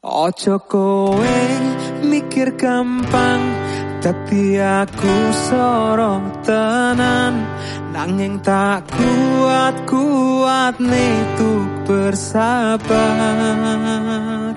Ojo kowe mikir gampang, dadi aku sorong tenan. Nanging tak kuat nih tuk bersabar.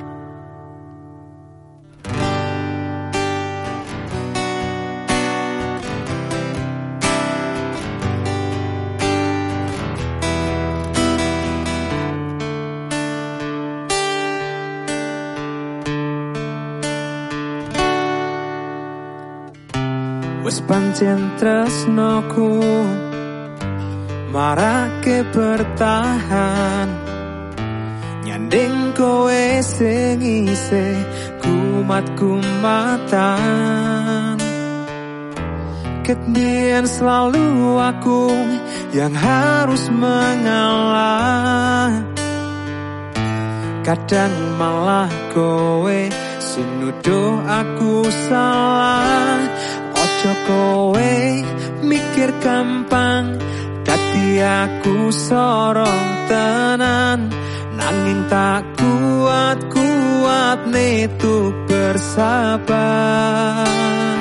Wes pancen tresnoku marake bertahan, nyanding kowe sing isih kumat-kumatan. Kemudian selalu aku yang harus mengalah, kadang malah kowe sing nuduh aku salah. Ojo kowe mikir gampang, dadi aku sorong tenan. Nanging tak kuat nih tuk bersabar.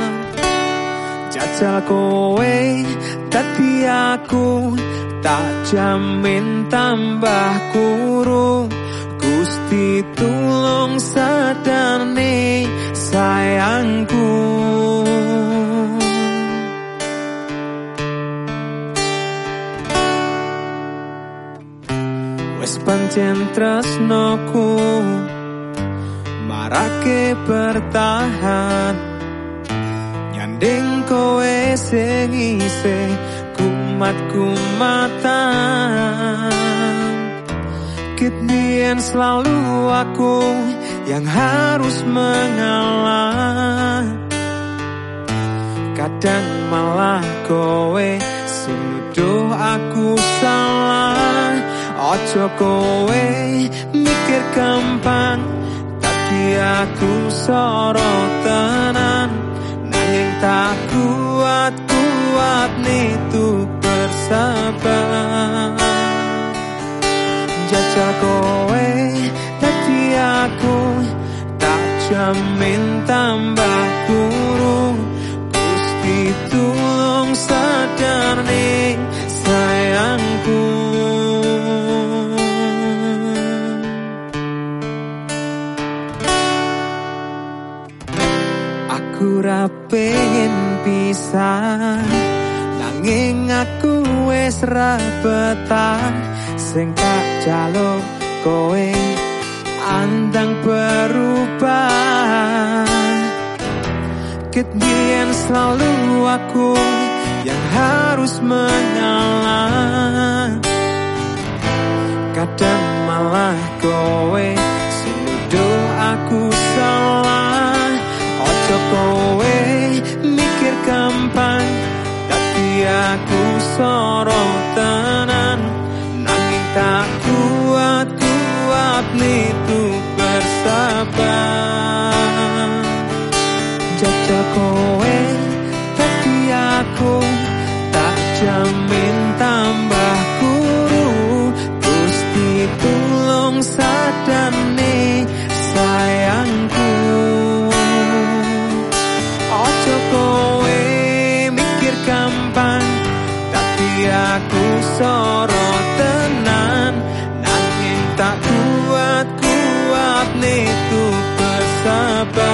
Jajal kowe dadi aku, tak jamin tambah kurung. Gusti tulung sadane sayangku. Wes pancen tresnoku marake bertahan, nyanding kowe sing isih kumat-kumatan. Kemudian selalu aku yang harus mengalah, kadang malah kowe sing nuduh aku salah. Ojo kowe mikir gampang, tapi aku sorot tenan. Nanging tak kuat nih tuk bersabar. Jajal kowe dadi aku, tak jamin tambah kurung. Gusti tulung sadar nih sayangku. Aku ra pengen pisah, nanging aku wis ra betah. Sing tak jaluk kowe andang berubah. Kemudian selalu aku yang harus mengalah, kadang malah kowe sing nuduh aku salah. Ojo kowe mikir gampang, tapi aku sorot tenan. Nanging tak kuat nih tuk bersabar. Jajal kowe tapi aku, tak jamin tambah kuru. Gusti tulung sadane sayangku. Ojo kowe mikir gampang, tapi aku sorot tenan. Nanging tak kuat nih tuk bersabar.